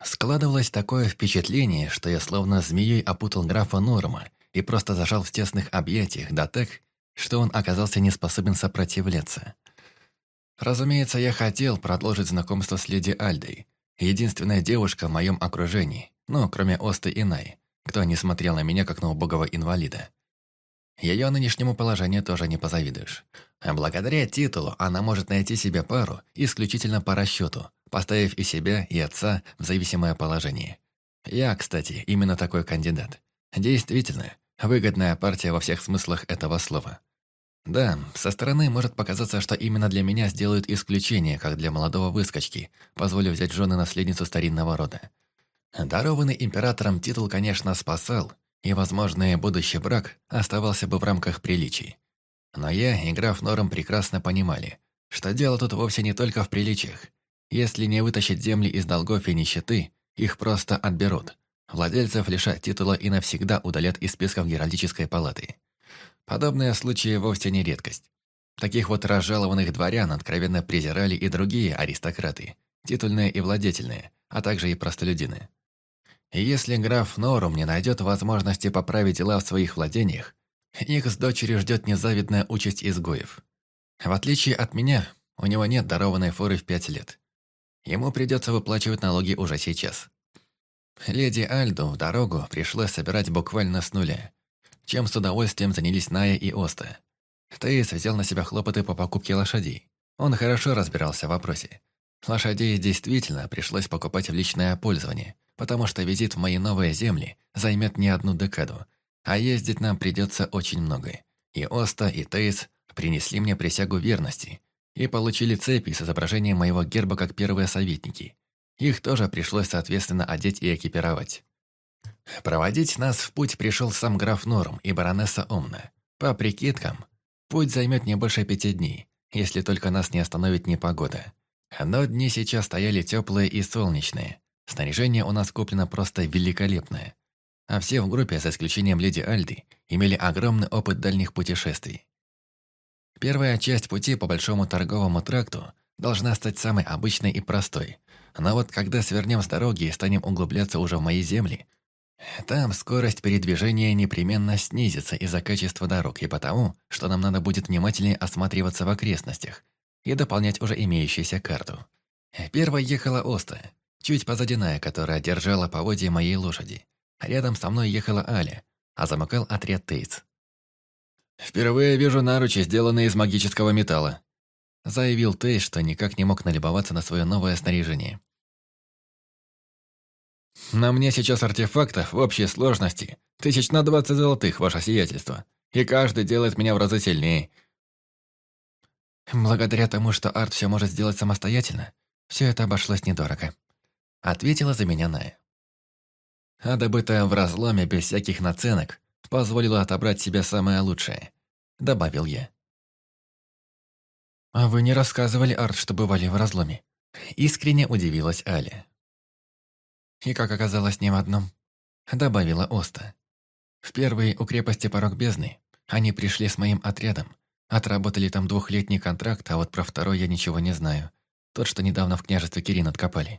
Складывалось такое впечатление, что я словно змеей опутал графа Норма и просто зажал в тесных объятиях, да так, что он оказался не способен сопротивляться. Разумеется, я хотел продолжить знакомство с леди Альдой, единственная девушка в моем окружении, ну, кроме Осты и Най, кто не смотрел на меня как на убогого инвалида. Ее нынешнему положению тоже не позавидуешь. А благодаря титулу она может найти себе пару исключительно по расчету, поставив и себя, и отца в зависимое положение. Я, кстати, именно такой кандидат. Действительно, выгодная партия во всех смыслах этого слова. Да, со стороны может показаться, что именно для меня сделают исключение, как для молодого выскочки, позволив взять в жены наследницу старинного рода. Дарованный императором титул, конечно, спасал, и возможный будущий брак оставался бы в рамках приличий. Но я и граф Норм прекрасно понимали, что дело тут вовсе не только в приличиях. Если не вытащить земли из долгов и нищеты, их просто отберут. Владельцев лишат титула и навсегда удалят из списков Геральдической палаты. Подобные случаи вовсе не редкость. Таких вот разжалованных дворян откровенно презирали и другие аристократы, титульные и владетельные, а также и простолюдины. И если граф Норум не найдет возможности поправить дела в своих владениях, их с дочерью ждет незавидная участь изгоев. В отличие от меня, у него нет дарованной форы в 5 лет. Ему придется выплачивать налоги уже сейчас. Леди Альду в дорогу пришлось собирать буквально с нуля, чем с удовольствием занялись Ная и Оста. Тейс взял на себя хлопоты по покупке лошадей. Он хорошо разбирался в вопросе. Лошадей действительно пришлось покупать в личное пользование, потому что визит в мои новые земли займет не одну декаду, а ездить нам придется очень много. И Оста, и Тейс принесли мне присягу верности и получили цепи с изображением моего герба как первые советники. Их тоже пришлось соответственно одеть и экипировать. Проводить нас в путь пришел сам граф Норм и баронесса Омна. По прикидкам, путь займет не больше 5 дней, если только нас не остановит непогода. Но дни сейчас стояли теплые и солнечные. Снаряжение у нас куплено просто великолепное. А все в группе, за исключением леди Альды, имели огромный опыт дальних путешествий. Первая часть пути по большому торговому тракту должна стать самой обычной и простой. Но вот когда свернем с дороги и станем углубляться уже в мои земли, там скорость передвижения непременно снизится из-за качества дорог и потому, что нам надо будет внимательнее осматриваться в окрестностях и дополнять уже имеющуюся карту. Первой ехала Оста, чуть позади Ная, которая держала поводья моей лошади. Рядом со мной ехала Аля, а замыкал отряд Тейц. «Впервые вижу наручи, сделанные из магического металла», заявил Тейц, что никак не мог налюбоваться на свое новое снаряжение. «На мне сейчас артефактов в общей сложности 1020 золотых, ваше сиятельство, и каждый делает меня в разы сильнее». «Благодаря тому, что Арт все может сделать самостоятельно, все это обошлось недорого», ответила за меня Ная. А добытая в разломе без всяких наценок позволила отобрать себе самое лучшее, добавил я. «А вы не рассказывали, Арт, что бывали в разломе?» Искренне удивилась Аля. «И как оказалось, не в одном», добавила Оста. «В первый у крепости Порог Бездны они пришли с моим отрядом, отработали там 2-летний контракт, а вот про второй я ничего не знаю. Тот, что недавно в княжестве Кирин откопали».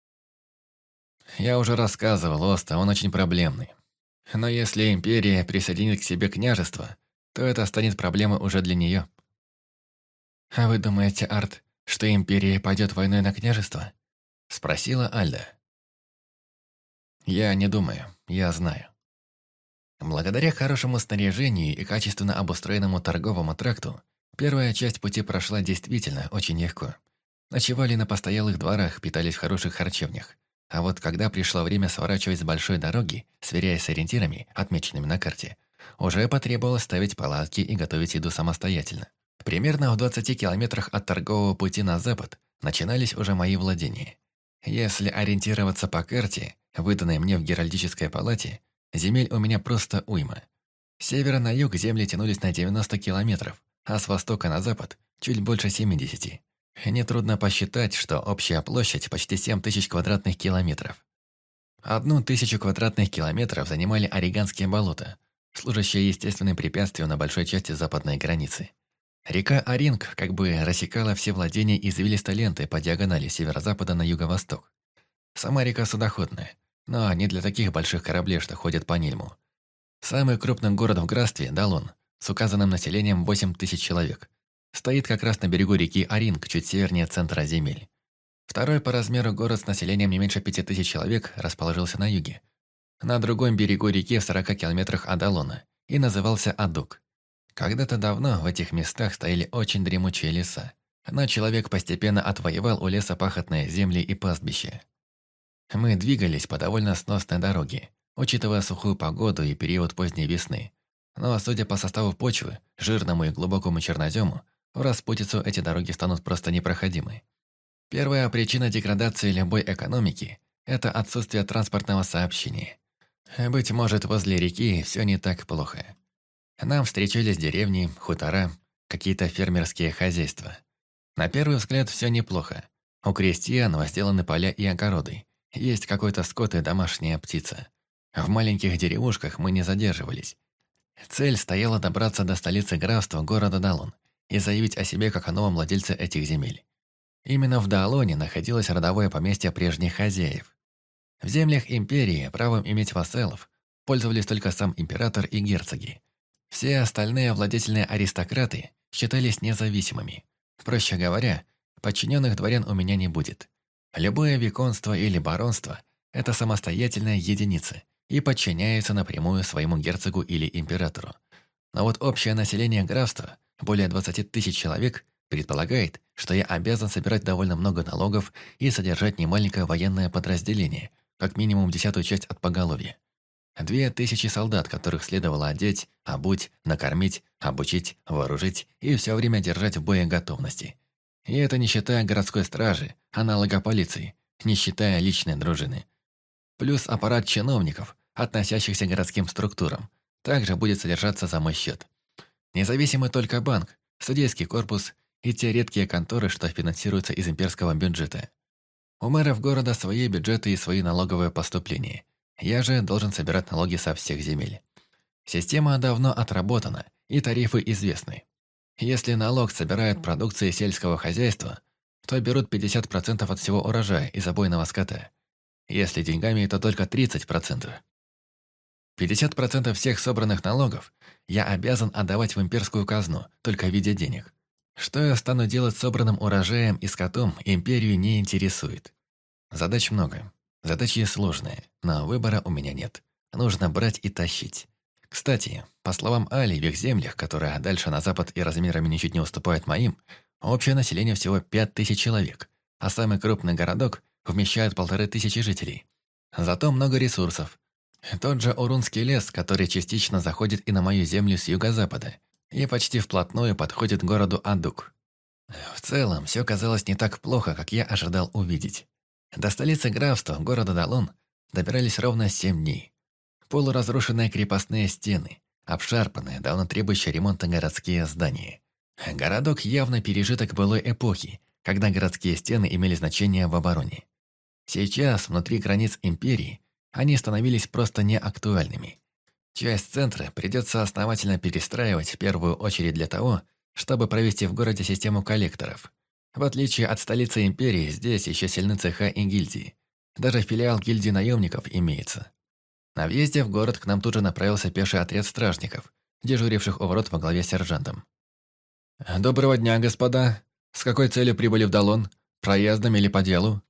«Я уже рассказывал, Оста, он очень проблемный. Но если Империя присоединит к себе княжество, то это станет проблемой уже для нее». «А вы думаете, Арт, что Империя пойдет войной на княжество?» Спросила Альда. «Я не думаю, я знаю». Благодаря хорошему снаряжению и качественно обустроенному торговому тракту, первая часть пути прошла действительно очень легко. Ночевали на постоялых дворах, питались в хороших харчевнях. А вот когда пришло время сворачивать с большой дороги, сверяясь с ориентирами, отмеченными на карте, уже потребовалось ставить палатки и готовить еду самостоятельно. Примерно в 20 километрах от торгового пути на запад начинались уже мои владения. Если ориентироваться по карте, выданной мне в Геральдической палате, земель у меня просто уйма. С севера на юг земли тянулись на 90 километров, а с востока на запад – чуть больше 70. Нетрудно посчитать, что общая площадь почти 7000 квадратных километров. 1000 квадратных километров занимали Ориганские болота, служащие естественным препятствием на большой части западной границы. Река Оринг как бы рассекала все владения извилистой лентой по диагонали с северо-запада на юго-восток. Сама река судоходная, но не для таких больших кораблей, что ходят по Нильму. Самый крупный город в графстве – Далон, с указанным населением 8000 человек. Стоит как раз на берегу реки Оринг, чуть севернее центра земель. Второй по размеру город с населением не меньше 5000 человек расположился на юге, на другом берегу реки в 40 километрах от Далона, и назывался Адук. Когда-то давно в этих местах стояли очень дремучие леса, но человек постепенно отвоевал у леса пахотные земли и пастбища. Мы двигались по довольно сносной дороге, учитывая сухую погоду и период поздней весны. Но, судя по составу почвы, жирному и глубокому чернозему, в распутицу эти дороги станут просто непроходимы. Первая причина деградации любой экономики – это отсутствие транспортного сообщения. Быть может, возле реки все не так плохо. Нам встречались деревни, хутора, какие-то фермерские хозяйства. На первый взгляд все неплохо. У крестьян возделаны поля и огороды. Есть какой-то скот и домашняя птица. В маленьких деревушках мы не задерживались. Цель стояла добраться до столицы графства, города Далон, и заявить о себе как о новом владельце этих земель. Именно в Далоне находилось родовое поместье прежних хозяев. В землях империи правом иметь вассалов пользовались только сам император и герцоги. Все остальные владетельные аристократы считались независимыми. Проще говоря, подчиненных дворян у меня не будет. Любое виконство или баронство – это самостоятельная единица и подчиняется напрямую своему герцогу или императору. Но вот общее население графства, более 20 000 человек, предполагает, что я обязан собирать довольно много налогов и содержать немаленькое военное подразделение, как минимум 10-ю часть от поголовья. 2000 солдат, которых следовало одеть, обуть, накормить, обучить, вооружить и все время держать в боеготовности. И это не считая городской стражи, аналога полиции, не считая личной дружины. Плюс аппарат чиновников, относящихся к городским структурам, также будет содержаться за мой счет. Независимый только банк, судейский корпус и те редкие конторы, что финансируются из имперского бюджета. У мэров города свои бюджеты и свои налоговые поступления. Я же должен собирать налоги со всех земель. Система давно отработана, и тарифы известны. Если налог собирают продукции сельского хозяйства, то берут 50% от всего урожая и забойного скота. Если деньгами, то только 30%. 50% всех собранных налогов я обязан отдавать в имперскую казну, только в виде денег. Что я стану делать с собранным урожаем и скотом, империю не интересует. Задач много. Задачи сложные, но выбора у меня нет. Нужно брать и тащить. Кстати, по словам Али, в их землях, которые дальше на запад и размерами ничуть не уступают моим, общее население всего 5000 человек, а самый крупный городок вмещает 1500 жителей. Зато много ресурсов. Тот же Урунский лес, который частично заходит и на мою землю с юго-запада, и почти вплотную подходит к городу Адук. В целом, все казалось не так плохо, как я ожидал увидеть. До столицы графства, города Далон, добирались ровно 7 дней. Полуразрушенные крепостные стены, обшарпанные, давно требующие ремонта городские здания. Городок явно пережиток былой эпохи, когда городские стены имели значение в обороне. Сейчас, внутри границ империи, они становились просто неактуальными. Часть центра придется основательно перестраивать в первую очередь для того, чтобы провести в городе систему коллекторов. В отличие от столицы империи, здесь еще сильны цеха и гильдии. Даже филиал гильдии наемников имеется. На въезде в город к нам тут же направился пеший отряд стражников, дежуривших у ворот во главе с сержантом. «Доброго дня, господа. С какой целью прибыли в Далон? Проездом или по делу?»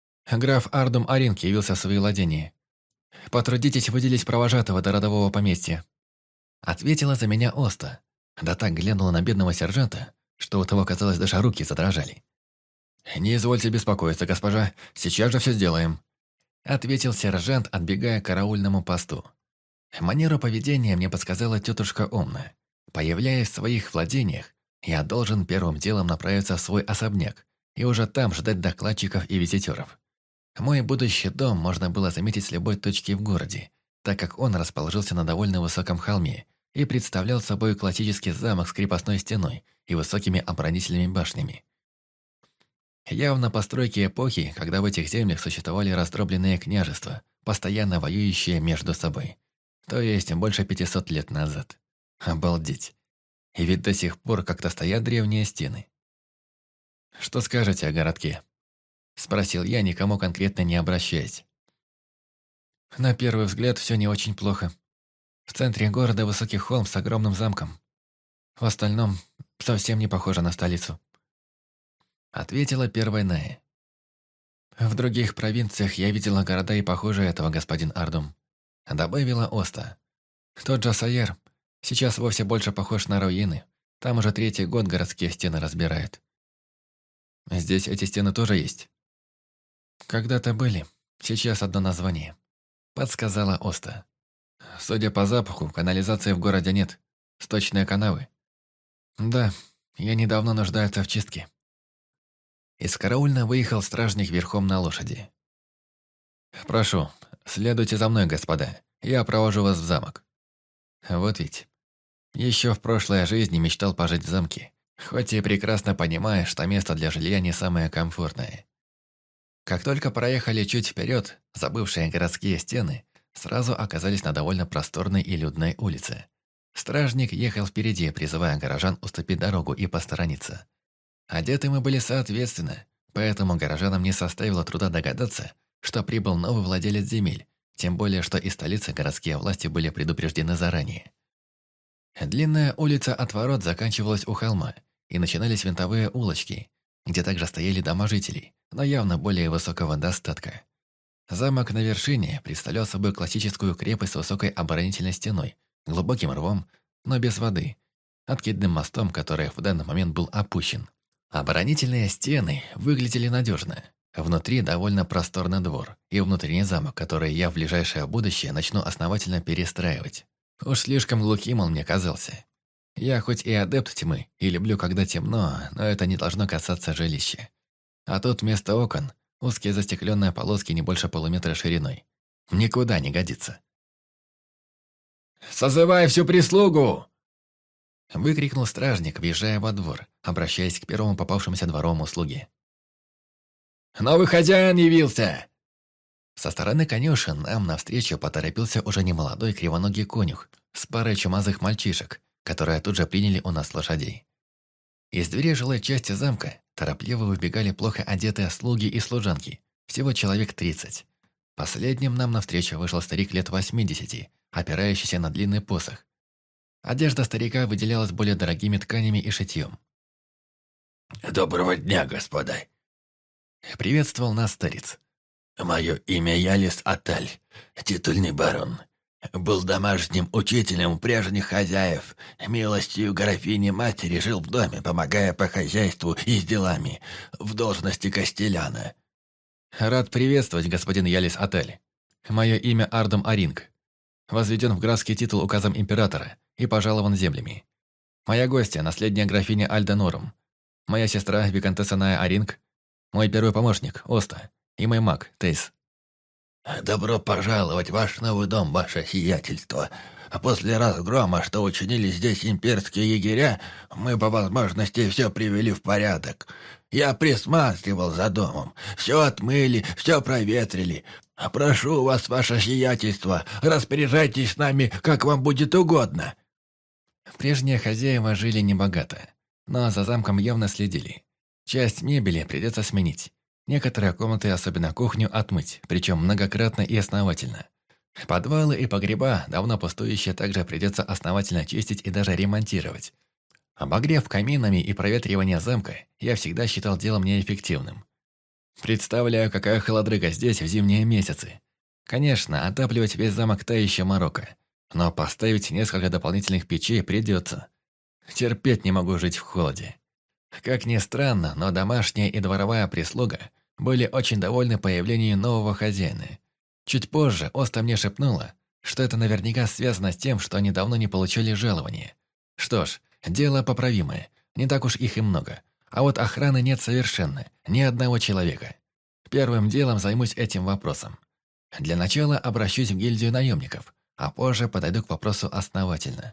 Граф Ардум Аринки явился в свои владения. «Потрудитесь выделить провожатого до родового поместья». Ответила за меня Оста. Да так глянула на бедного сержанта, что у того, казалось, даже руки задрожали. «Не извольте беспокоиться, госпожа, сейчас же все сделаем», ответил сержант, отбегая к караульному посту. Манеру поведения мне подсказала тетушка Омна. Появляясь в своих владениях, я должен первым делом направиться в свой особняк и уже там ждать докладчиков и визитеров. Мой будущий дом можно было заметить с любой точки в городе, так как он расположился на довольно высоком холме и представлял собой классический замок с крепостной стеной и высокими оборонительными башнями. Явно постройки эпохи, когда в этих землях существовали раздробленные княжества, постоянно воюющие между собой. То есть больше 500 лет назад. Обалдеть. И ведь до сих пор как-то стоят древние стены. Что скажете о городке? Спросил я, никому конкретно не обращаясь. На первый взгляд все не очень плохо. В центре города высокий холм с огромным замком. В остальном совсем не похоже на столицу. Ответила первая Ная. В других провинциях я видела города и похуже этого, господин Ардум. Добавила Оста. Тот же Сайер сейчас вовсе больше похож на руины. Там уже 3-й год городские стены разбирают. Здесь эти стены тоже есть? Когда-то были, сейчас одно название. Подсказала Оста. Судя по запаху, канализации в городе нет. Сточные канавы. Да, я недавно нуждается в чистке. Из караульна выехал стражник верхом на лошади. «Прошу, следуйте за мной, господа. Я провожу вас в замок». Вот ведь. Еще в прошлой жизни мечтал пожить в замке, хоть и прекрасно понимая, что место для жилья не самое комфортное. Как только проехали чуть вперед, забывшие городские стены сразу оказались на довольно просторной и людной улице. Стражник ехал впереди, призывая горожан уступить дорогу и посторониться. Одеты мы были соответственно, поэтому горожанам не составило труда догадаться, что прибыл новый владелец земель, тем более, что из столицы городские власти были предупреждены заранее. Длинная улица от ворот заканчивалась у холма, и начинались винтовые улочки, где также стояли дома жителей, но явно более высокого достатка. Замок на вершине представлял собой классическую крепость с высокой оборонительной стеной, глубоким рвом, но без воды, откидным мостом, который в данный момент был опущен. Оборонительные стены выглядели надежно. Внутри довольно просторный двор и внутренний замок, который я в ближайшее будущее начну основательно перестраивать. Уж слишком глухим он мне казался. Я хоть и адепт тьмы и люблю, когда темно, но это не должно касаться жилища. А тут вместо окон узкие застекленные полоски не больше полуметра шириной. Никуда не годится. «Созывай всю прислугу!» Выкрикнул стражник, въезжая во двор, обращаясь к первому попавшемуся дворовому слуге. «Новый хозяин явился!» Со стороны конюшен нам навстречу поторопился уже немолодой кривоногий конюх с парой чумазых мальчишек, которые тут же приняли у нас лошадей. Из двери жилой части замка торопливо выбегали плохо одетые слуги и служанки, всего человек 30. Последним нам навстречу вышел старик лет 80, опирающийся на длинный посох. Одежда старика выделялась более дорогими тканями и шитьем. «Доброго дня, господа!» Приветствовал нас старец. «Мое имя Ялис Атель, титульный барон. Был домашним учителем у прежних хозяев. Милостью графини-матери жил в доме, помогая по хозяйству и с делами, в должности костеляна». Рад приветствовать, господин Ялис Атель. Мое имя Ардум Аринг. Возведен в графский титул указом императора и пожалован землями. Моя гостья, наследная графиня Альда Норум. Моя сестра, виконтесса Ная Аринг. Мой первый помощник, Оста. И мой маг, Тейс. «Добро пожаловать в ваш новый дом, ваше сиятельство. После разгрома, что учинили здесь имперские егеря, мы по возможности все привели в порядок. Я присматривал за домом, все отмыли, все проветрили. Прошу вас, ваше сиятельство, распоряжайтесь с нами, как вам будет угодно». Прежние хозяева жили небогато, но за замком явно следили. Часть мебели придется сменить. Некоторые комнаты, особенно кухню, отмыть, причем многократно и основательно. Подвалы и погреба, давно пустующие, также придется основательно чистить и даже ремонтировать. Обогрев каминами и проветривание замка я всегда считал делом неэффективным. Представляю, какая холодрыга здесь в зимние месяцы. Конечно, отапливать весь замок та еще морока, но поставить несколько дополнительных печей придется. Терпеть не могу жить в холоде. Как ни странно, но домашняя и дворовая прислуга были очень довольны появлением нового хозяина. Чуть позже Оста мне шепнула, что это наверняка связано с тем, что они давно не получали жалования. Что ж, дело поправимое, не так уж их и много. А вот охраны нет совершенно, ни одного человека. Первым делом займусь этим вопросом. Для начала обращусь в гильдию наемников, а позже подойду к вопросу основательно.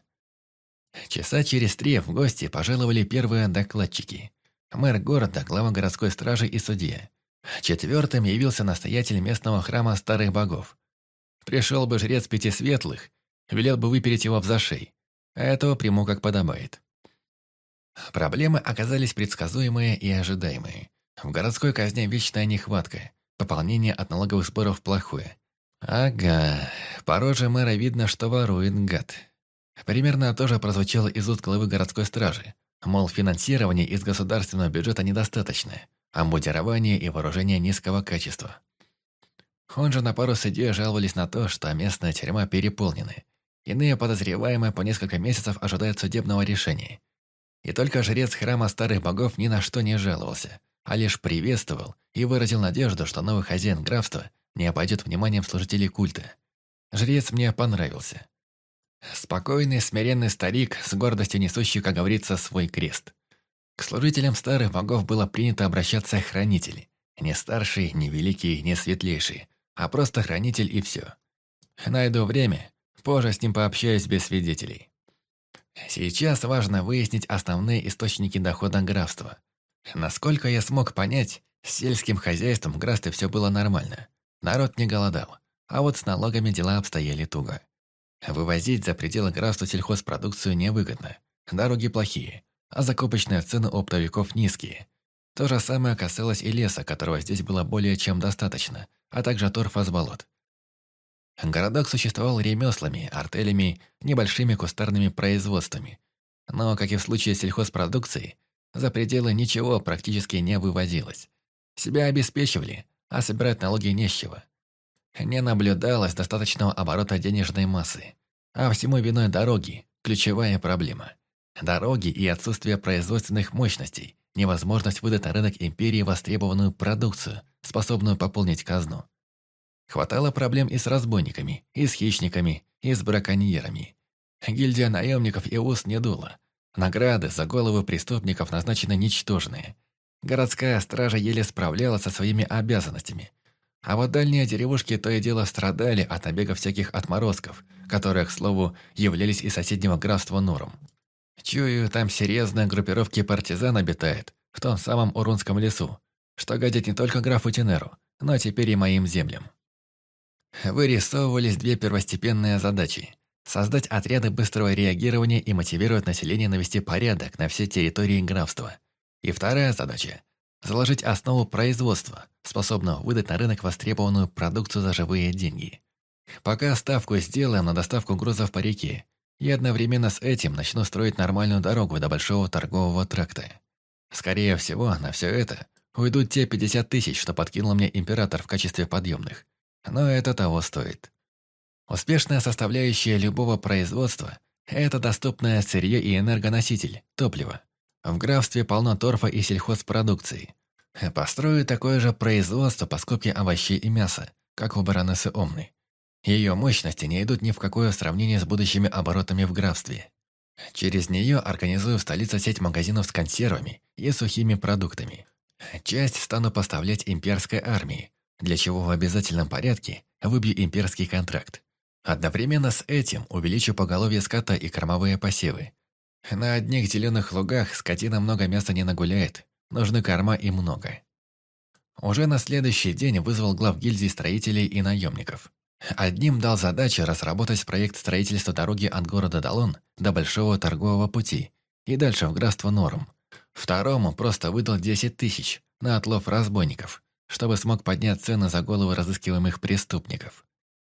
Часа через 3 в гости пожаловали первые докладчики. Мэр города, глава городской стражи и судья. 4-м явился настоятель местного храма старых богов. Пришел бы жрец 5 светлых, велел бы выпереть его в зашей, а этого приму как подобает. Проблемы оказались предсказуемые и ожидаемые. В городской казне вечная нехватка, пополнение от налоговых сборов плохое. Ага, по роже мэра видно, что ворует гад. Примерно то же прозвучало из уст главы городской стражи. Мол, финансирования из государственного бюджета недостаточно, а мундирование и вооружение низкого качества. Он же на пару судей жаловались на то, что местная тюрьма переполнена. Иные подозреваемые по несколько месяцев ожидают судебного решения. И только жрец храма старых богов ни на что не жаловался, а лишь приветствовал и выразил надежду, что новый хозяин графства не обойдет вниманием служителей культа. Жрец мне понравился. Спокойный, смиренный старик, с гордостью несущий, как говорится, свой крест. К служителям старых богов было принято обращаться хранитель. Не старший, не великий, не светлейший, а просто хранитель и все. Найду время, позже с ним пообщаюсь без свидетелей. Сейчас важно выяснить основные источники дохода графства. Насколько я смог понять, с сельским хозяйством в графстве все было нормально. Народ не голодал, а вот с налогами дела обстояли туго. Вывозить за пределы графства сельхозпродукцию невыгодно. Дороги плохие, а закупочные цены у оптовиков низкие. То же самое касалось и леса, которого здесь было более чем достаточно, а также торфа с болот. Городок существовал ремеслами, артелями, небольшими кустарными производствами. Но, как и в случае с сельхозпродукцией, за пределы ничего практически не вывозилось. Себя обеспечивали, а собирать налоги не с чего. Не наблюдалось достаточного оборота денежной массы. А всему виной дороги – ключевая проблема. Дороги и отсутствие производственных мощностей, невозможность выдать на рынок империи востребованную продукцию, способную пополнить казну. Хватало проблем и с разбойниками, и с хищниками, и с браконьерами. Гильдия наемников и уз не дула. Награды за головы преступников назначены ничтожные. Городская стража еле справлялась со своими обязанностями. А вот дальние деревушки то и дело страдали от набега всяких отморозков, которые, к слову, являлись из соседнего графства Норм. Чую, там серьезные группировки партизан обитает, в том самом Урунском лесу, что гадит не только графу Тенеру, но теперь и моим землям. Вырисовывались две первостепенные задачи – создать отряды быстрого реагирования и мотивировать население навести порядок на всей территории графства. И вторая задача – заложить основу производства, способного выдать на рынок востребованную продукцию за живые деньги. Пока ставку сделаем на доставку грузов по реке, и одновременно с этим начну строить нормальную дорогу до большого торгового тракта. Скорее всего, на все это уйдут те 50 тысяч, что подкинул мне император в качестве подъемных. Но это того стоит. Успешная составляющая любого производства – это доступное сырье и энергоноситель, топливо. В графстве полно торфа и сельхозпродукции. Построю такое же производство по скупке овощей и мяса, как у баронессы Омны. Ее мощности не идут ни в какое сравнение с будущими оборотами в графстве. Через нее организую в столице сеть магазинов с консервами и сухими продуктами. Часть стану поставлять имперской армии, для чего в обязательном порядке выбью имперский контракт. Одновременно с этим увеличу поголовье скота и кормовые посевы. На одних зеленых лугах скотина много мяса не нагуляет, нужны корма и много. Уже на следующий день вызвал глав гильдии строителей и наемников. Одним дал задачу разработать проект строительства дороги от города Далон до Большого торгового пути и дальше в графство Норм. Второму просто выдал 10 тысяч на отлов разбойников, чтобы смог поднять цены за головы разыскиваемых преступников.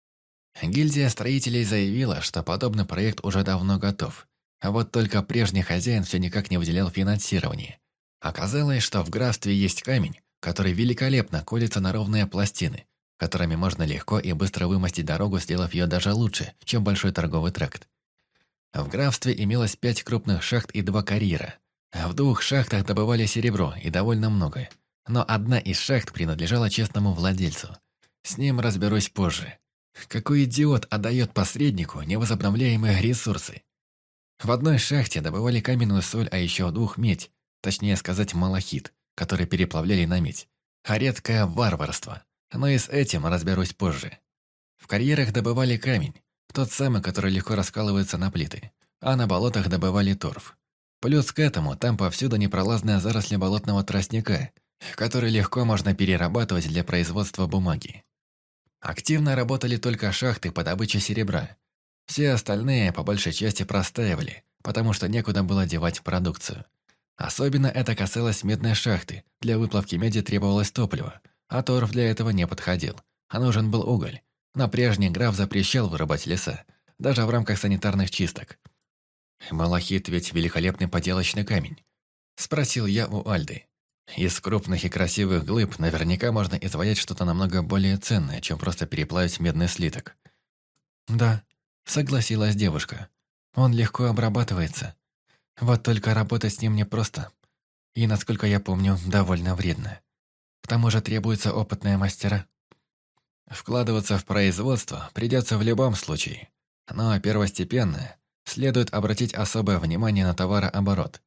Гильдия строителей заявила, что подобный проект уже давно готов, а вот только прежний хозяин все никак не выделял финансирование. Оказалось, что в графстве есть камень, который великолепно колется на ровные пластины, которыми можно легко и быстро вымостить дорогу, сделав ее даже лучше, чем большой торговый тракт. В графстве имелось 5 крупных шахт и 2 карьера. В 2 шахтах добывали серебро, и довольно много. Но одна из шахт принадлежала честному владельцу. С ним разберусь позже. Какой идиот отдает посреднику невозобновляемые ресурсы? В одной шахте добывали каменную соль, а еще в 2 медь, точнее сказать малахит, который переплавляли на медь. А редкое варварство. Но и с этим разберусь позже. В карьерах добывали камень, тот самый, который легко раскалывается на плиты, а на болотах добывали торф. Плюс к этому там повсюду непролазные заросли болотного тростника, который легко можно перерабатывать для производства бумаги. Активно работали только шахты по добыче серебра. Все остальные по большей части простаивали, потому что некуда было девать продукцию. Особенно это касалось медной шахты. Для выплавки меди требовалось топливо, а торф для этого не подходил, а нужен был уголь. Но прежний граф запрещал вырубать леса, даже в рамках санитарных чисток. «Малахит ведь великолепный поделочный камень?» – спросил я у Альды. «Из крупных и красивых глыб наверняка можно изваять что-то намного более ценное, чем просто переплавить медный слиток». «Да», – согласилась девушка. «Он легко обрабатывается. Вот только работать с ним непросто. И, насколько я помню, довольно вредно. К тому же требуются опытные мастера». Вкладываться в производство придется в любом случае. Но первостепенно следует обратить особое внимание на товарооборот.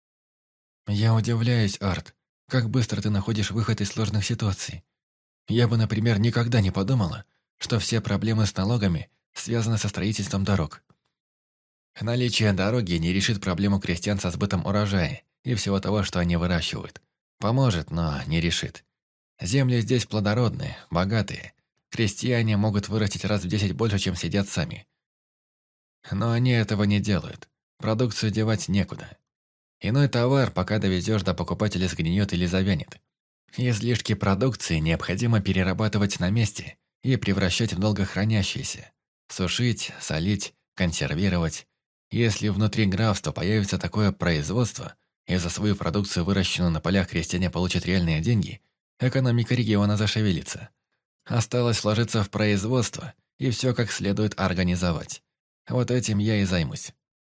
«Я удивляюсь, Арт, как быстро ты находишь выход из сложных ситуаций. Я бы, например, никогда не подумала, что все проблемы с налогами связаны со строительством дорог». Наличие дороги не решит проблему крестьян со сбытом урожая и всего того, что они выращивают. Поможет, но не решит. Земли здесь плодородные, богатые. Крестьяне могут вырастить раз в 10 больше, чем сидят сами. Но они этого не делают. Продукцию девать некуда. Иной товар, пока довезешь до покупателя, сгниет или завянет. Излишки продукции необходимо перерабатывать на месте и превращать в долгохранящиеся. Сушить, солить, консервировать. Если внутри графства появится такое производство, и за свою продукцию, выращенную на полях, крестьяне получат реальные деньги, экономика региона зашевелится. Осталось вложиться в производство и все как следует организовать. Вот этим я и займусь.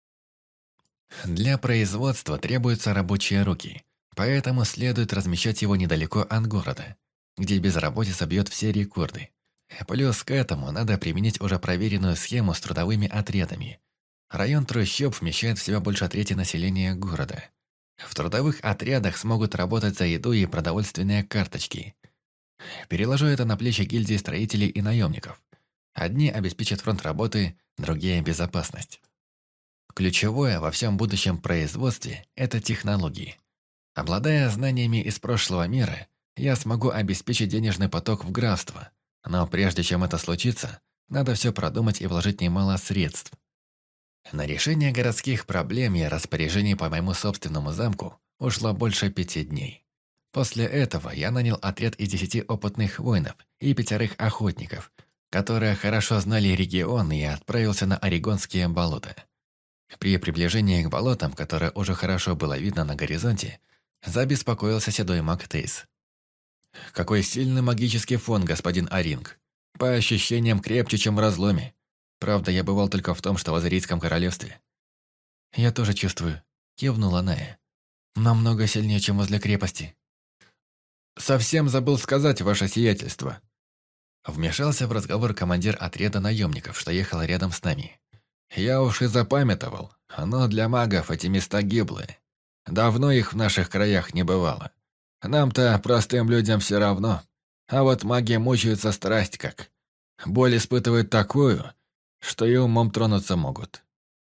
Для производства требуются рабочие руки, поэтому следует размещать его недалеко от города, где безработица бьет все рекорды. Плюс к этому надо применить уже проверенную схему с трудовыми отрядами. Район трущоб вмещает в себя больше трети населения города. В трудовых отрядах смогут работать за еду и продовольственные карточки. Переложу это на плечи гильдии строителей и наемников. Одни обеспечат фронт работы, другие – безопасность. Ключевое во всем будущем производстве – это технологии. Обладая знаниями из прошлого мира, я смогу обеспечить денежный поток в графство. Но прежде чем это случится, надо все продумать и вложить немало средств. На решение городских проблем и распоряжений по моему собственному замку ушло больше 5 дней. После этого я нанял отряд из 10 опытных воинов и 5 охотников, которые хорошо знали регион, и отправился на Орегонские болота. При приближении к болотам, которое уже хорошо было видно на горизонте, забеспокоился седой маг Тейс. «Какой сильный магический фон, господин Аринг. По ощущениям крепче, чем в разломе. Правда, я бывал только в том, что в Азерийском королевстве». «Я тоже чувствую», — кивнула Ная. «Намного сильнее, чем возле крепости». «Совсем забыл сказать, ваше сиятельство». Вмешался в разговор командир отряда наемников, что ехал рядом с нами. «Я уж и запамятовал, но для магов эти места гиблые. Давно их в наших краях не бывало. Нам-то, простым людям, все равно. А вот маги мучаются страсть как. Боль испытывают такую, что и умом тронуться могут».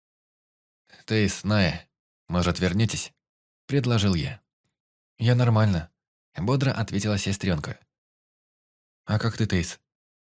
«Тейс, Ная, может, вернетесь?» – предложил я. «Я нормально», – бодро ответила сестренка. «А как ты, Тейс?»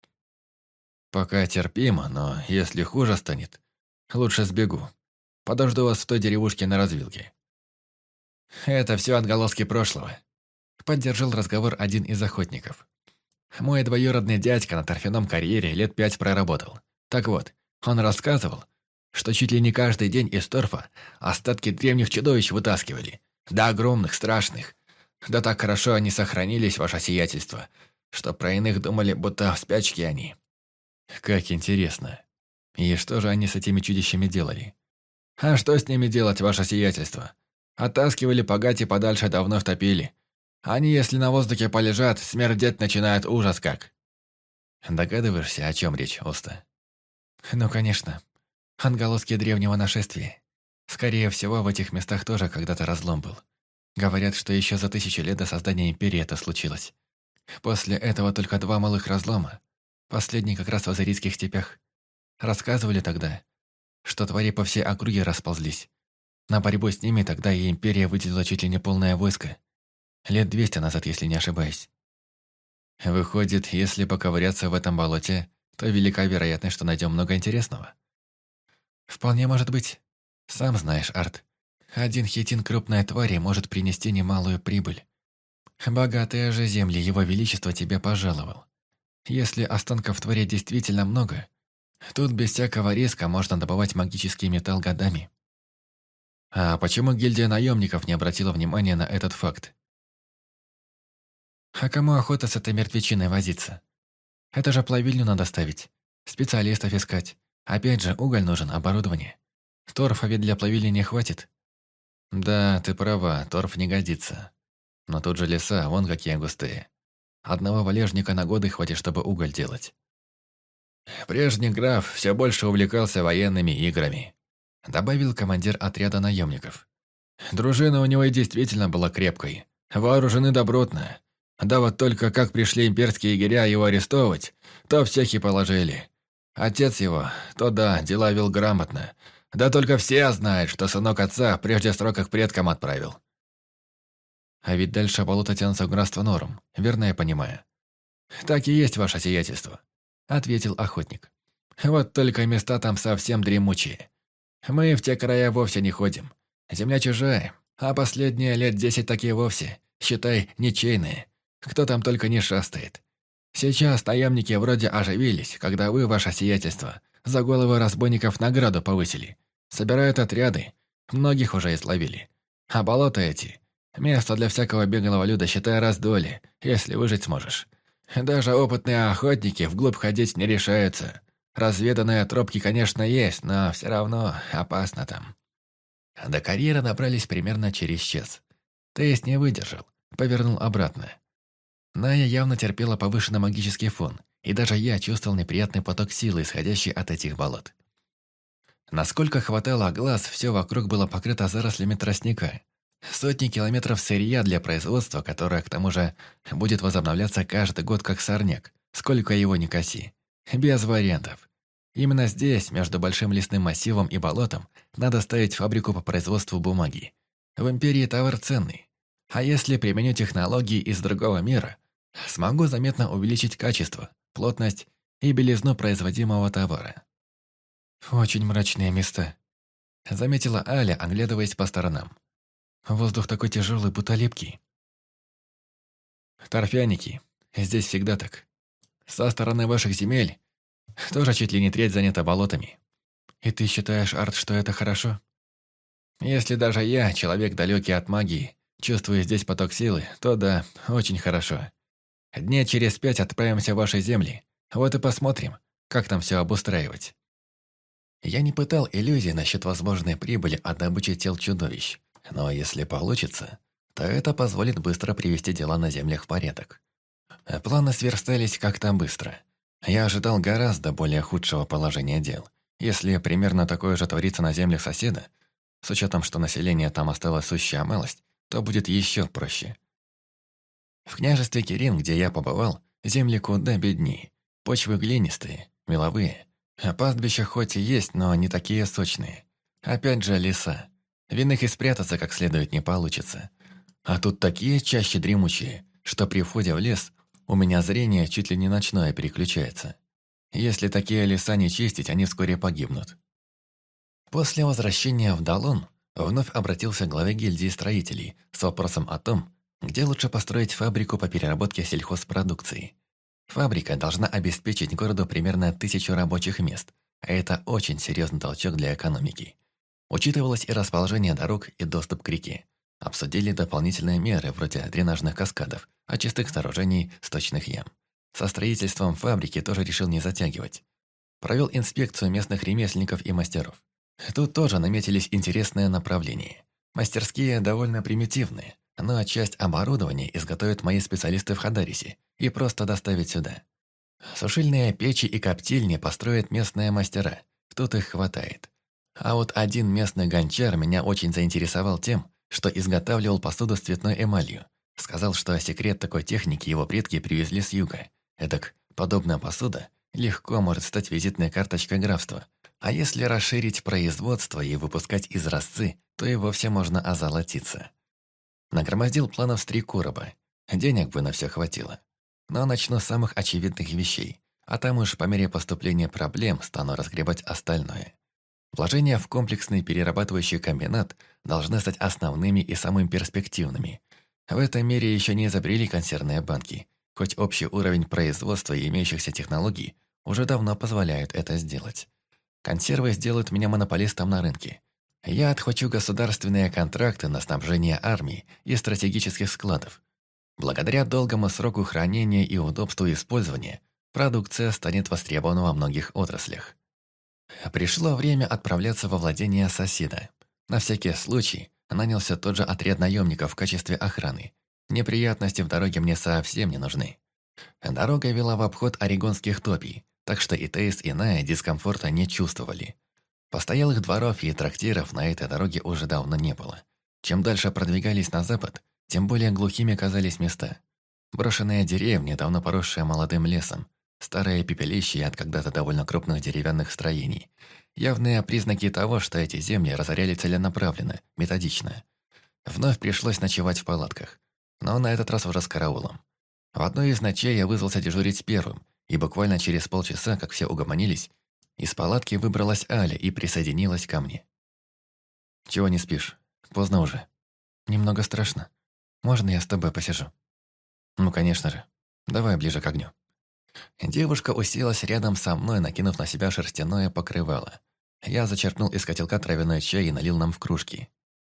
«Пока терпимо, но если хуже станет, лучше сбегу. Подожду вас в той деревушке на развилке». «Это все отголоски прошлого», – поддержал разговор один из охотников. «Мой двоюродный дядька на торфяном карьере лет 5 проработал. Так вот, он рассказывал, что чуть ли не каждый день из торфа остатки древних чудовищ вытаскивали. Да огромных, страшных. Да так хорошо они сохранились, ваше сиятельство, что про иных думали, будто в спячке они». «Как интересно. И что же они с этими чудищами делали?» «А что с ними делать, ваше сиятельство? Оттаскивали погати подальше, давно втопили. Они, если на воздухе полежат, смердеть начинают ужас как». «Догадываешься, о чем речь, Оста?» «Ну, конечно. Отголоски древнего нашествия. Скорее всего, в этих местах тоже когда-то разлом был. Говорят, что еще за 1000 лет до создания империи это случилось. После этого только 2 малых разлома. Последний как раз в Азерийских степях. Рассказывали тогда, что твари по всей округе расползлись. На борьбу с ними тогда и империя выделила чуть ли не полное войско. Лет 200 назад, если не ошибаюсь. Выходит, если поковыряться в этом болоте, то велика вероятность, что найдем много интересного. Вполне может быть. Сам знаешь, Арт. Один хитин крупной твари может принести немалую прибыль. Богатые же земли Его Величество тебе пожаловал. Если останков в твари действительно много, тут без всякого риска можно добывать магический металл годами. А почему гильдия наемников не обратила внимания на этот факт? А кому охота с этой мертвечиной возиться? Это же плавильню надо ставить, специалистов искать. Опять же, уголь нужен, оборудование. Торфа ведь для плавильни не хватит. Да, ты права, торф не годится. Но тут же леса, вон какие густые. Одного валежника на годы хватит, чтобы уголь делать. Прежний граф все больше увлекался военными играми, добавил командир отряда наемников. Дружина у него и действительно была крепкой, вооружены добротно. Да вот только как пришли имперские егеря его арестовывать, то всех и положили. Отец его, то да, дела вел грамотно. Да только все знают, что сынок отца прежде срока к предкам отправил. А ведь дальше болото тянутся в графство Норм, верно я понимаю? Так и есть ваше сиятельство, ответил охотник. Вот только места там совсем дремучие. Мы в те края вовсе не ходим. Земля чужая, а последние лет 10 такие вовсе, считай, ничейные. Кто там только не шастает. Сейчас наемники вроде оживились, когда вы, ваше сиятельство, за головы разбойников награду повысили. Собирают отряды, многих уже изловили. А болота эти – место для всякого беглого люда, считай, раздолье, если выжить сможешь. Даже опытные охотники вглубь ходить не решаются. Разведанные тропки, конечно, есть, но все равно опасно там. До карьера набрались примерно через час. Тест не выдержал, повернул обратно. Ная явно терпела повышенный магический фон, и даже я чувствовал неприятный поток силы, исходящий от этих болот. Насколько хватало глаз, все вокруг было покрыто зарослями тростника. Сотни километров сырья для производства, которое, к тому же, будет возобновляться каждый год как сорняк, сколько его ни коси. Без вариантов. Именно здесь, между большим лесным массивом и болотом, надо ставить фабрику по производству бумаги. В Империи товар ценный. А если применю технологии из другого мира, смогу заметно увеличить качество, плотность и белизну производимого товара. «Очень мрачные места», — заметила Аля, оглядываясь по сторонам. «Воздух такой тяжелый, будто липкий». «Торфяники. Здесь всегда так. Со стороны ваших земель тоже чуть ли не треть занята болотами. И ты считаешь, Арт, что это хорошо? Если даже я, человек далекий от магии, чувствую здесь поток силы, то да, очень хорошо. Дней через 5 отправимся в ваши земли. Вот и посмотрим, как там все обустраивать». Я не пытал иллюзий насчет возможной прибыли от добычи тел чудовищ. Но если получится, то это позволит быстро привести дела на землях в порядок. Планы сверстались как-то быстро. Я ожидал гораздо более худшего положения дел. Если примерно такое же творится на землях соседа, с учетом, что население там осталось сущая малость, то будет еще проще. В княжестве Кирин, где я побывал, земли куда беднее. Почвы глинистые, меловые. А пастбища хоть и есть, но не такие сочные. Опять же леса. В иных и спрятаться как следует не получится. А тут такие чаще дремучие, что при входе в лес у меня зрение чуть ли не ночное переключается. Если такие леса не чистить, они вскоре погибнут. После возвращения в Далон вновь обратился к главе гильдии строителей с вопросом о том, где лучше построить фабрику по переработке сельхозпродукции. Фабрика должна обеспечить городу примерно 1000 рабочих мест, а это очень серьезный толчок для экономики. Учитывалось и расположение дорог, и доступ к реке. Обсудили дополнительные меры вроде дренажных каскадов, очистных сооружений, сточных ям. Со строительством фабрики тоже решил не затягивать. Провел инспекцию местных ремесленников и мастеров. Тут тоже наметились интересные направления. Мастерские довольно примитивные, но часть оборудования изготовят мои специалисты в Хадарисе и просто доставят сюда. Сушильные печи и коптильни построят местные мастера, тут их хватает. А вот один местный гончар меня очень заинтересовал тем, что изготавливал посуду с цветной эмалью. Сказал, что секрет такой техники его предки привезли с юга. Эдак, подобная посуда легко может стать визитной карточкой графства. А если расширить производство и выпускать изразцы, то и вовсе можно озолотиться. Нагромоздил планов с 3 короба. Денег бы на все хватило. Но начну с самых очевидных вещей. А там уж по мере поступления проблем стану разгребать остальное. Вложения в комплексный перерабатывающий комбинат должны стать основными и самыми перспективными. В этом мире еще не изобрели консервные банки, хоть общий уровень производства и имеющихся технологий уже давно позволяет это сделать. Консервы сделают меня монополистом на рынке. Я отхвачу государственные контракты на снабжение армии и стратегических складов. Благодаря долгому сроку хранения и удобству использования, продукция станет востребована во многих отраслях. Пришло время отправляться во владение соседа. На всякий случай нанялся тот же отряд наемников в качестве охраны. Неприятности в дороге мне совсем не нужны. Дорога вела в обход орегонских топий, так что и Тейс, и Ная дискомфорта не чувствовали. Постоялых дворов и трактиров на этой дороге уже давно не было. Чем дальше продвигались на запад, тем более глухими казались места. Брошенные деревни, давно поросшие молодым лесом, старые пепелища от когда-то довольно крупных деревянных строений. Явные признаки того, что эти земли разоряли целенаправленно, методично. Вновь пришлось ночевать в палатках, но на этот раз уже с караулом. В одной из ночей я вызвался дежурить первым, и буквально через полчаса, как все угомонились, из палатки выбралась Аля и присоединилась ко мне. «Чего не спишь? Поздно уже». «Немного страшно. Можно я с тобой посижу?» «Ну, конечно же. Давай ближе к огню». Девушка уселась рядом со мной, накинув на себя шерстяное покрывало. Я зачерпнул из котелка травяной чай и налил нам в кружки.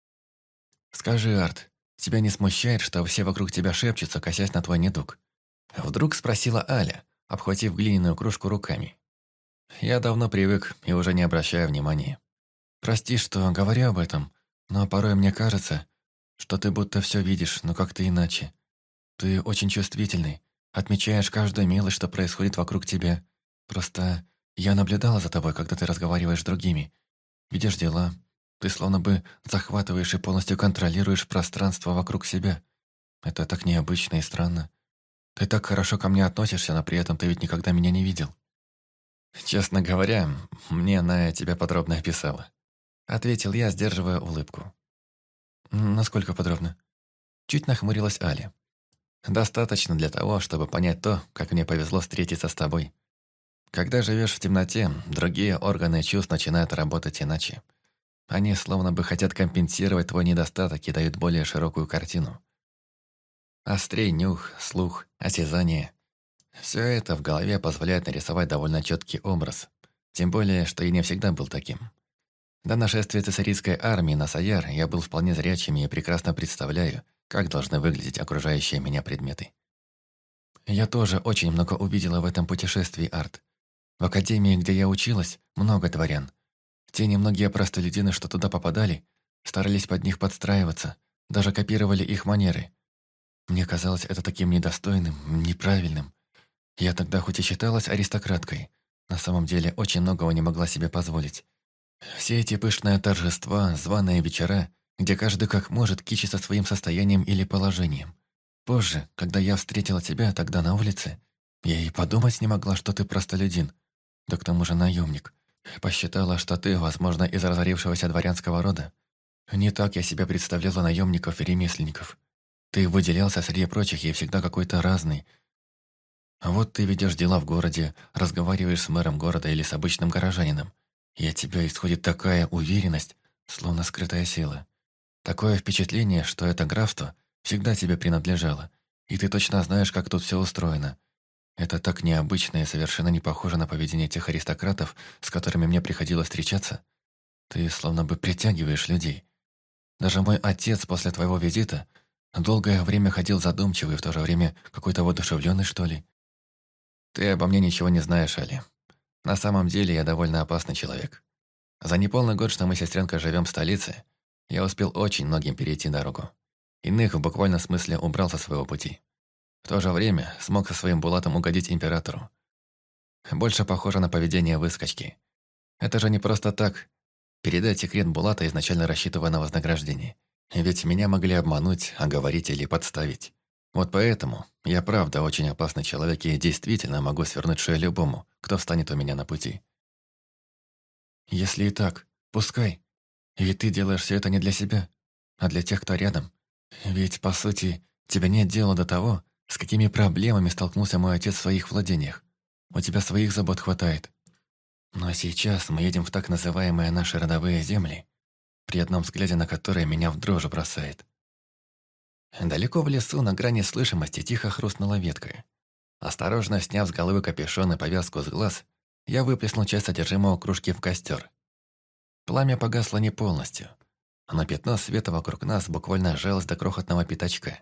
«Скажи, Арт, тебя не смущает, что все вокруг тебя шепчутся, косясь на твой недуг?» Вдруг спросила Аля, обхватив глиняную кружку руками. Я давно привык и уже не обращаю внимания. «Прости, что говорю об этом, но порой мне кажется, что ты будто все видишь, но как-то иначе. Ты очень чувствительный, отмечаешь каждую мелочь, что происходит вокруг тебя. Просто я наблюдала за тобой, когда ты разговариваешь с другими. Видишь дела, ты словно бы захватываешь и полностью контролируешь пространство вокруг себя. Это так необычно и странно. Ты так хорошо ко мне относишься, но при этом ты ведь никогда меня не видел». «Честно говоря, мне Ная тебя подробно описала», — ответил я, сдерживая улыбку. «Насколько подробно?» Чуть нахмурилась Аля. «Достаточно для того, чтобы понять то, как мне повезло встретиться с тобой. Когда живешь в темноте, другие органы чувств начинают работать иначе. Они словно бы хотят компенсировать твой недостаток и дают более широкую картину. Острей нюх, слух, осязание. Все это в голове позволяет нарисовать довольно четкий образ. Тем более, что я не всегда был таким. До нашествия цесарийской армии на Саяр я был вполне зрячим и прекрасно представляю, как должны выглядеть окружающие меня предметы. Я тоже очень много увидела в этом путешествии, Арт. В академии, где я училась, много дворян. Те немногие простолюдины, что туда попадали, старались под них подстраиваться, даже копировали их манеры. Мне казалось это таким недостойным, неправильным. Я тогда хоть и считалась аристократкой, на самом деле очень многого не могла себе позволить. Все эти пышные торжества, званые вечера, где каждый как может кичится своим состоянием или положением. Позже, когда я встретила тебя тогда на улице, я и подумать не могла, что ты простолюдин, да к тому же наемник. Посчитала, что ты, возможно, из разорившегося дворянского рода. Не так я себе представляла наемников и ремесленников. Ты выделялся среди прочих и всегда какой-то разный. А вот ты ведешь дела в городе, разговариваешь с мэром города или с обычным горожанином, и от тебя исходит такая уверенность, словно скрытая сила. Такое впечатление, что это графство всегда тебе принадлежало, и ты точно знаешь, как тут все устроено. Это так необычно и совершенно не похоже на поведение тех аристократов, с которыми мне приходилось встречаться. Ты словно бы притягиваешь людей. Даже мой отец после твоего визита долгое время ходил задумчивый, в то же время какой-то воодушевленный, что ли. Ты обо мне ничего не знаешь, Али. На самом деле я довольно опасный человек. За неполный год, что мы с сестренкой живем в столице, я успел очень многим перейти дорогу. Иных в буквальном смысле убрал со своего пути. В то же время смог со своим булатом угодить императору. Больше похоже на поведение выскочки. Это же не просто так. Передать секрет булата, изначально рассчитывая на вознаграждение. Ведь меня могли обмануть, оговорить или подставить. Вот поэтому я правда очень опасный человек и действительно могу свернуть шею любому, кто встанет у меня на пути. Если и так, пускай. Ведь ты делаешь все это не для себя, а для тех, кто рядом. Ведь, по сути, тебе нет дела до того, с какими проблемами столкнулся мой отец в своих владениях. У тебя своих забот хватает. Но сейчас мы едем в так называемые наши родовые земли, при одном взгляде на которые меня в дрожь бросает. Далеко в лесу, на грани слышимости, тихо хрустнула ветка. Осторожно сняв с головы капюшон и повязку с глаз, я выплеснул часть содержимого кружки в костер. Пламя погасло не полностью, но пятно света вокруг нас буквально сжалось до крохотного пятачка.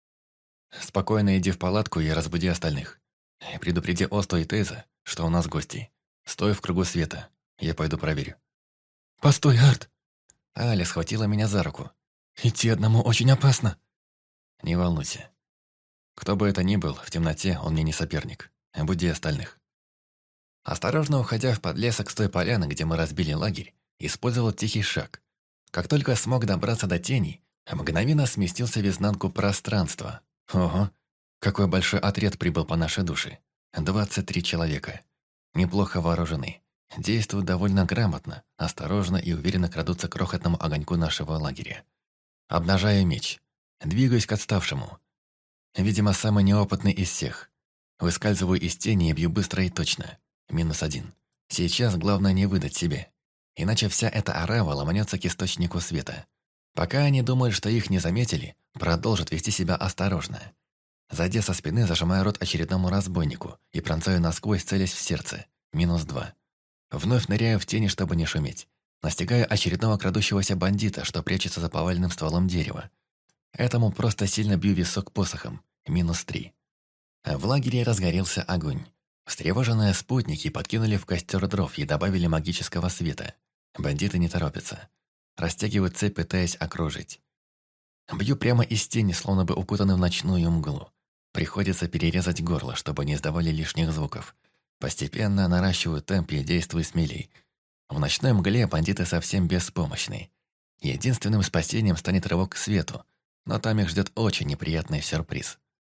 «Спокойно иди в палатку и разбуди остальных. Предупреди Осту и Тейза, что у нас гости. Стой в кругу света, я пойду проверю». «Постой, Арт!» Аля схватила меня за руку. «Идти одному очень опасно». «Не волнуйся. Кто бы это ни был, в темноте он мне не соперник. Буди остальных». Осторожно уходя в подлесок с той поляны, где мы разбили лагерь, использовал тихий шаг. Как только смог добраться до теней, мгновенно сместился в изнанку пространства. Ого, какой большой отряд прибыл по нашей душе. 23 человека. Неплохо вооружены. Действуют довольно грамотно, осторожно и уверенно крадутся к крохотному огоньку нашего лагеря. Обнажаю меч. Двигаюсь к отставшему. Видимо, самый неопытный из всех. Выскальзываю из тени и бью быстро и точно. -1. Сейчас главное не выдать себе. Иначе вся эта орава ломанется к источнику света. Пока они думают, что их не заметили, продолжат вести себя осторожно. Зайдя со спины, зажимаю рот очередному разбойнику и пронзаю насквозь, целясь в сердце. -2. Вновь ныряю в тени, чтобы не шуметь. Настигаю очередного крадущегося бандита, что прячется за поваленным стволом дерева. Этому просто сильно бью висок посохом. -3. В лагере разгорелся огонь. Встревоженные спутники подкинули в костер дров и добавили магического света. Бандиты не торопятся. Растягивают цепь, пытаясь окружить. Бью прямо из тени, словно бы укутанный в ночную мглу. Приходится перерезать горло, чтобы не издавали лишних звуков. Постепенно наращиваю темп и действую смелей. В ночной мгле бандиты совсем беспомощны. Единственным спасением станет рывок к свету, но там их ждет очень неприятный сюрприз.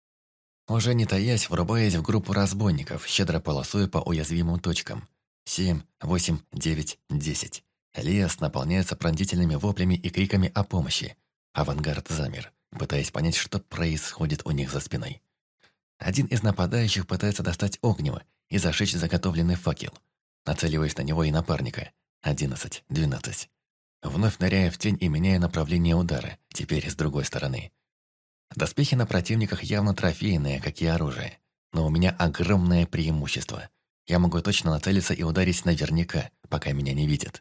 Уже не таясь, врубаясь в группу разбойников, щедро полосуя по уязвимым точкам. 7, 8, 9, 10. Лес наполняется пронзительными воплями и криками о помощи. Авангард замер, пытаясь понять, что происходит у них за спиной. Один из нападающих пытается достать огнево и зажечь заготовленный факел. Нацеливаясь на него и напарника. 11, 12. Вновь ныряя в тень и меняя направление удара, теперь с другой стороны. Доспехи на противниках явно трофейные, как и оружие. Но у меня огромное преимущество. Я могу точно нацелиться и ударить наверняка, пока меня не видят.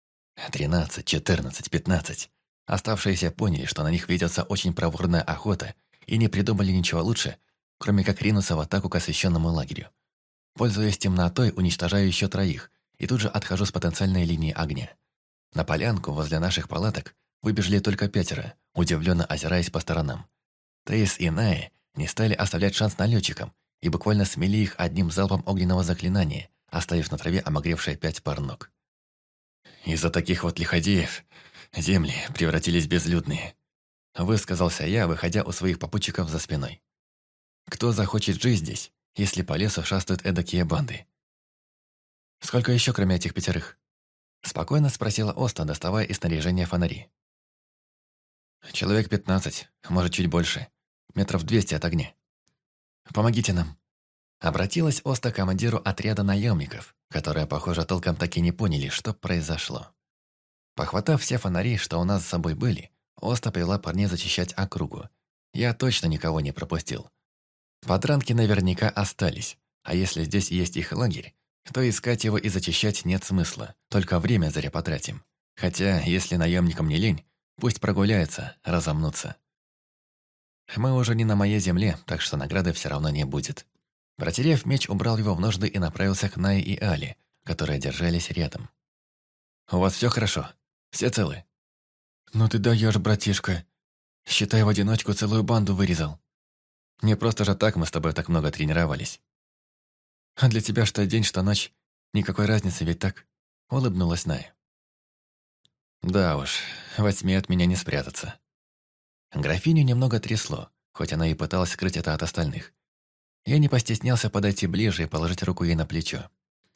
13, 14, 15. Оставшиеся поняли, что на них ведется очень проворная охота и не придумали ничего лучше, кроме как ринуться в атаку к освещенному лагерю. Пользуясь темнотой, уничтожаю еще 3 и тут же отхожу с потенциальной линии огня. На полянку возле наших палаток выбежали только 5, удивленно озираясь по сторонам. Тейс и Наи не стали оставлять шанс налетчикам и буквально смели их одним залпом огненного заклинания, оставив на траве омогревшие 5 пар ног. «Из-за таких вот лиходеев земли превратились в безлюдные», высказался я, выходя у своих попутчиков за спиной. «Кто захочет жить здесь, если по лесу шастают эдакие банды?» «Сколько еще, кроме этих 5?» Спокойно спросила Оста, доставая из снаряжения фонари. «Человек 15, может, чуть больше. Метров 200 от огня. Помогите нам!» Обратилась Оста к командиру отряда наемников, которые, похоже, толком так и не поняли, что произошло. Похватав все фонари, что у нас с собой были, Оста повела парней зачищать округу. Я точно никого не пропустил. Подранки наверняка остались, а если здесь есть их лагерь, то искать его и зачищать нет смысла, только время зря потратим. Хотя, если наемникам не лень, пусть прогуляются, разомнутся. Мы уже не на моей земле, так что награды все равно не будет. Протерев меч, убрал его в ножны и направился к Наи и Али, которые держались рядом. «У вас все хорошо? Все целы?» «Ну ты даешь, братишка. Считай, в одиночку целую банду вырезал. Не просто же так мы с тобой так много тренировались. А для тебя что день, что ночь, никакой разницы, ведь так?» Улыбнулась Ная. «Да уж, во тьме от меня не спрятаться». Графиню немного трясло, хоть она и пыталась скрыть это от остальных. Я не постеснялся подойти ближе и положить руку ей на плечо.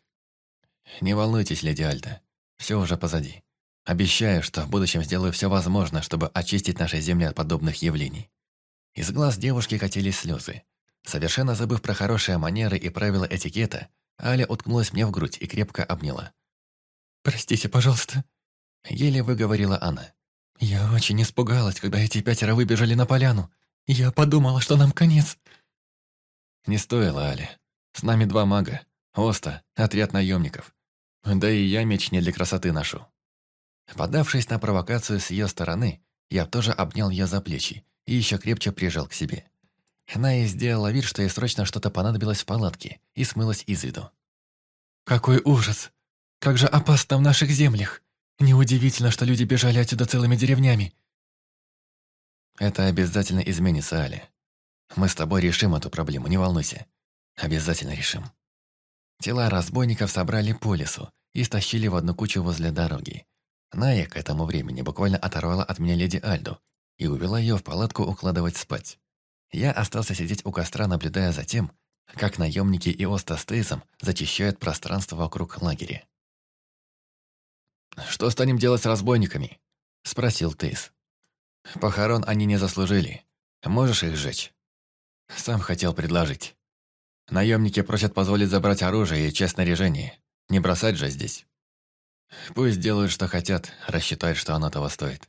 «Не волнуйтесь, леди Альда, все уже позади. Обещаю, что в будущем сделаю все возможное, чтобы очистить наши земли от подобных явлений». Из глаз девушки катились слезы. Совершенно забыв про хорошие манеры и правила этикета, Аля уткнулась мне в грудь и крепко обняла. «Простите, пожалуйста», — еле выговорила она. «Я очень испугалась, когда эти 5 выбежали на поляну. Я подумала, что нам конец». Не стоило, Аля. С нами 2 мага. Оста, отряд наемников. Да и я меч не для красоты ношу. Поддавшись на провокацию с ее стороны, я тоже обнял ее за плечи и еще крепче прижал к себе. Она и сделала вид, что ей срочно что-то понадобилось в палатке, и смылась из виду. «Какой ужас! Как же опасно в наших землях! Неудивительно, что люди бежали отсюда целыми деревнями!» «Это обязательно изменится, Аля. Мы с тобой решим эту проблему, не волнуйся. Обязательно решим». Тела разбойников собрали по лесу и стащили в одну кучу возле дороги. Ная к этому времени буквально оторвала от меня леди Альду и увела ее в палатку укладывать спать. Я остался сидеть у костра, наблюдая за тем, как наемники и Оста с Тейсом зачищают пространство вокруг лагеря. «Что станем делать с разбойниками?» – спросил Тейс. «Похорон они не заслужили. Можешь их сжечь?» Сам хотел предложить. Наемники просят позволить забрать оружие и часть снаряжения. Не бросать же здесь. Пусть делают, что хотят, рассчитают, что оно того стоит.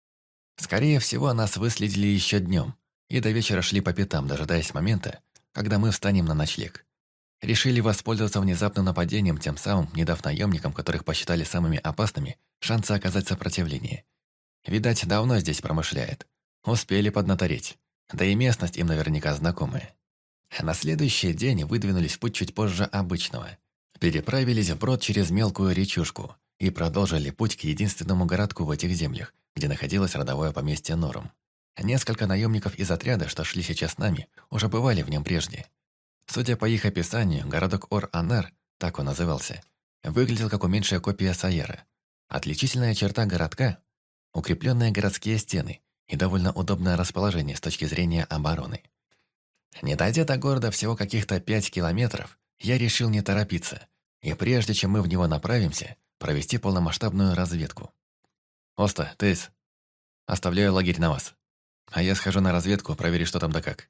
Скорее всего, нас выследили еще днем, и до вечера шли по пятам, дожидаясь момента, когда мы встанем на ночлег. Решили воспользоваться внезапным нападением, тем самым не дав наемникам, которых посчитали самыми опасными, шанса оказать сопротивление. Видать, давно здесь промышляет. Успели поднатореть. Да и местность им наверняка знакомая. На следующий день выдвинулись в путь чуть позже обычного. Переправились вброд через мелкую речушку и продолжили путь к единственному городку в этих землях, где находилось родовое поместье Норум. Несколько наемников из отряда, что шли сейчас с нами, уже бывали в нем прежде. Судя по их описанию, городок Ор-Анар, так он назывался, выглядел как уменьшая копия Сайера. Отличительная черта городка – укрепленные городские стены и довольно удобное расположение с точки зрения обороны. Не дойдя до города всего каких-то 5 километров, я решил не торопиться, и прежде чем мы в него направимся, провести полномасштабную разведку. «Оста, Тейс, оставляю лагерь на вас. А я схожу на разведку, проверю, что там да как».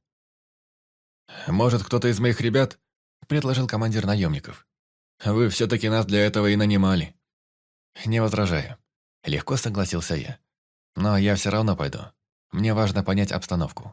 «Может, кто-то из моих ребят?» – предложил командир наемников. «Вы все-таки нас для этого и нанимали». «Не возражаю». Легко согласился я. «Но я все равно пойду. Мне важно понять обстановку».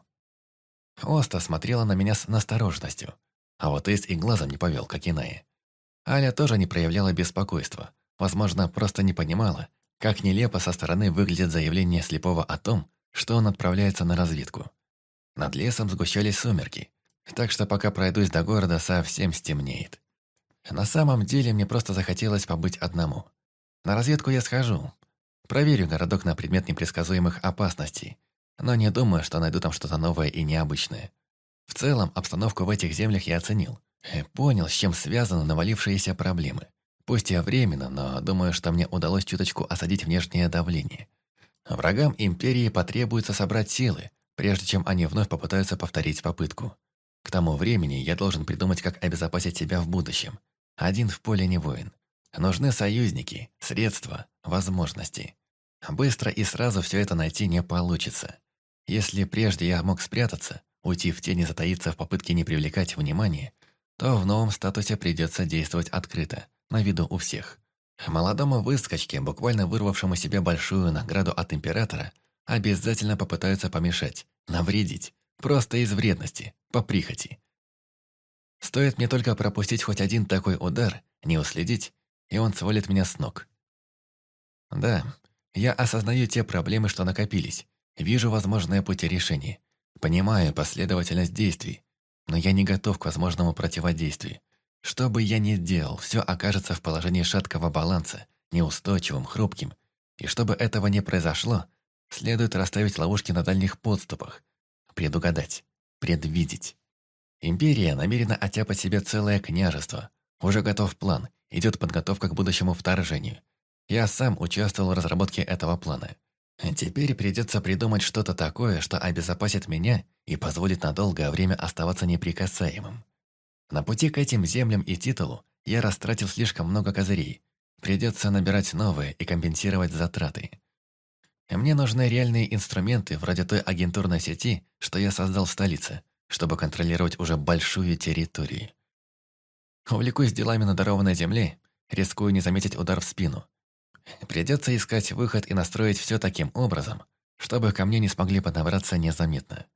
Оста смотрела на меня с настороженностью, а вот Эйс и глазом не повел, как иная. Аля тоже не проявляла беспокойства, возможно, просто не понимала, как нелепо со стороны выглядит заявление слепого о том, что он отправляется на разведку. Над лесом сгущались сумерки, так что пока пройдусь до города, совсем стемнеет. На самом деле мне просто захотелось побыть одному. На разведку я схожу, проверю городок на предмет непредсказуемых опасностей, но не думаю, что найду там что-то новое и необычное. В целом, обстановку в этих землях я оценил. И понял, с чем связаны навалившиеся проблемы. Пусть и временно, но думаю, что мне удалось чуточку осадить внешнее давление. Врагам Империи потребуется собрать силы, прежде чем они вновь попытаются повторить попытку. К тому времени я должен придумать, как обезопасить себя в будущем. Один в поле не воин. Нужны союзники, средства, возможности. Быстро и сразу все это найти не получится. Если прежде я мог спрятаться, уйти в тень и затаиться в попытке не привлекать внимания, то в новом статусе придется действовать открыто, на виду у всех. Молодому выскочке, буквально вырвавшему себе большую награду от императора, обязательно попытаются помешать, навредить, просто из вредности, по прихоти. Стоит мне только пропустить хоть один такой удар, не уследить, и он свалит меня с ног. Да, я осознаю те проблемы, что накопились, вижу возможные пути решения, понимаю последовательность действий, но я не готов к возможному противодействию. Что бы я ни делал, все окажется в положении шаткого баланса, неустойчивым, хрупким. И чтобы этого не произошло, следует расставить ловушки на дальних подступах, предугадать, предвидеть. Империя намерена оттяпать себе целое княжество. Уже готов план, идет подготовка к будущему вторжению. Я сам участвовал в разработке этого плана. Теперь придется придумать что-то такое, что обезопасит меня и позволит на долгое время оставаться неприкасаемым. На пути к этим землям и титулу я растратил слишком много козырей. Придется набирать новые и компенсировать затраты. Мне нужны реальные инструменты, вроде той агентурной сети, что я создал в столице, чтобы контролировать уже большую территорию. Увлекусь делами на дарованной земле, рискую не заметить удар в спину. Придется искать выход и настроить все таким образом, чтобы ко мне не смогли подобраться незаметно.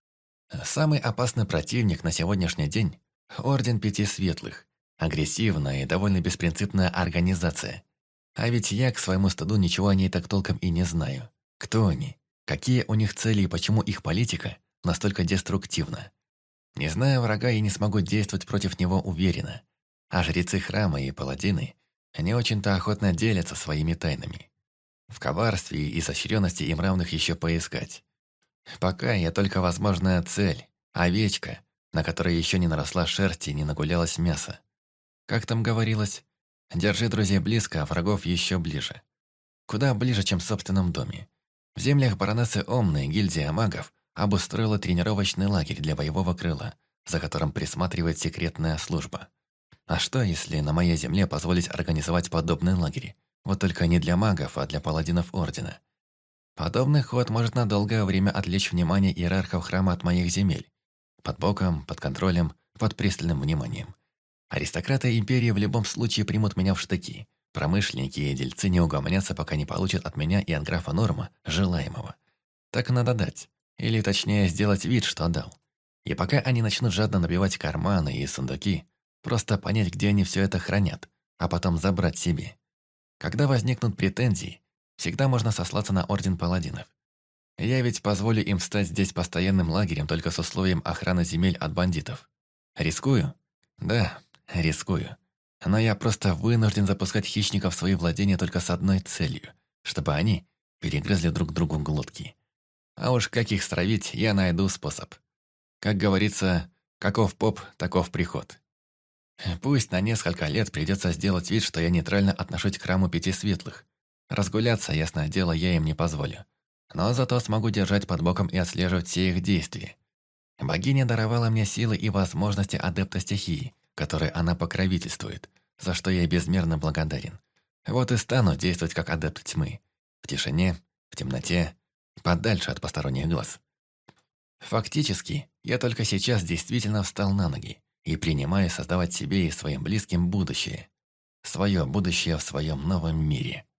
Самый опасный противник на сегодняшний день – Орден Пяти Светлых. Агрессивная и довольно беспринципная организация. А ведь я, к своему стыду, ничего о ней так толком и не знаю. Кто они? Какие у них цели и почему их политика настолько деструктивна? Не зная врага, я не смогу действовать против него уверенно. А жрецы храма и паладины не очень-то охотно делятся своими тайнами. В коварстве и изощренности им равных еще поискать. Пока я только возможная цель – овечка, на которой еще не наросла шерсть и не нагулялось мясо. Как там говорилось, держи друзей близко, а врагов еще ближе. Куда ближе, чем в собственном доме. В землях баронессы Омны гильдия магов обустроила тренировочный лагерь для боевого крыла, за которым присматривает секретная служба. А что, если на моей земле позволить организовать подобный лагерь? Вот только не для магов, а для паладинов Ордена. Подобный ход может на долгое время отвлечь внимание иерархов храма от моих земель. Под боком, под контролем, под пристальным вниманием. Аристократы империи в любом случае примут меня в штыки. Промышленники и дельцы не угомонятся, пока не получат от меня и от графа Норма желаемого. Так надо дать. Или точнее сделать вид, что дал. И пока они начнут жадно набивать карманы и сундуки, просто понять, где они все это хранят, а потом забрать себе. Когда возникнут претензии, всегда можно сослаться на Орден Паладинов. Я ведь позволю им стать здесь постоянным лагерем только с условием охраны земель от бандитов. Рискую? Да, рискую. Но я просто вынужден запускать хищников в свои владения только с одной целью, чтобы они перегрызли друг другу глотки. А уж как их стравить, я найду способ. Как говорится, каков поп, таков приход. Пусть на несколько лет придется сделать вид, что я нейтрально отношусь к храму Пяти Светлых. Разгуляться, ясное дело, я им не позволю. Но зато смогу держать под боком и отслеживать все их действия. Богиня даровала мне силы и возможности адепта стихии, которой она покровительствует, за что я безмерно благодарен. Вот и стану действовать как адепт тьмы. В тишине, в темноте, подальше от посторонних глаз. Фактически, я только сейчас действительно встал на ноги и принимаю создавать себе и своим близким будущее. Свое будущее в своем новом мире.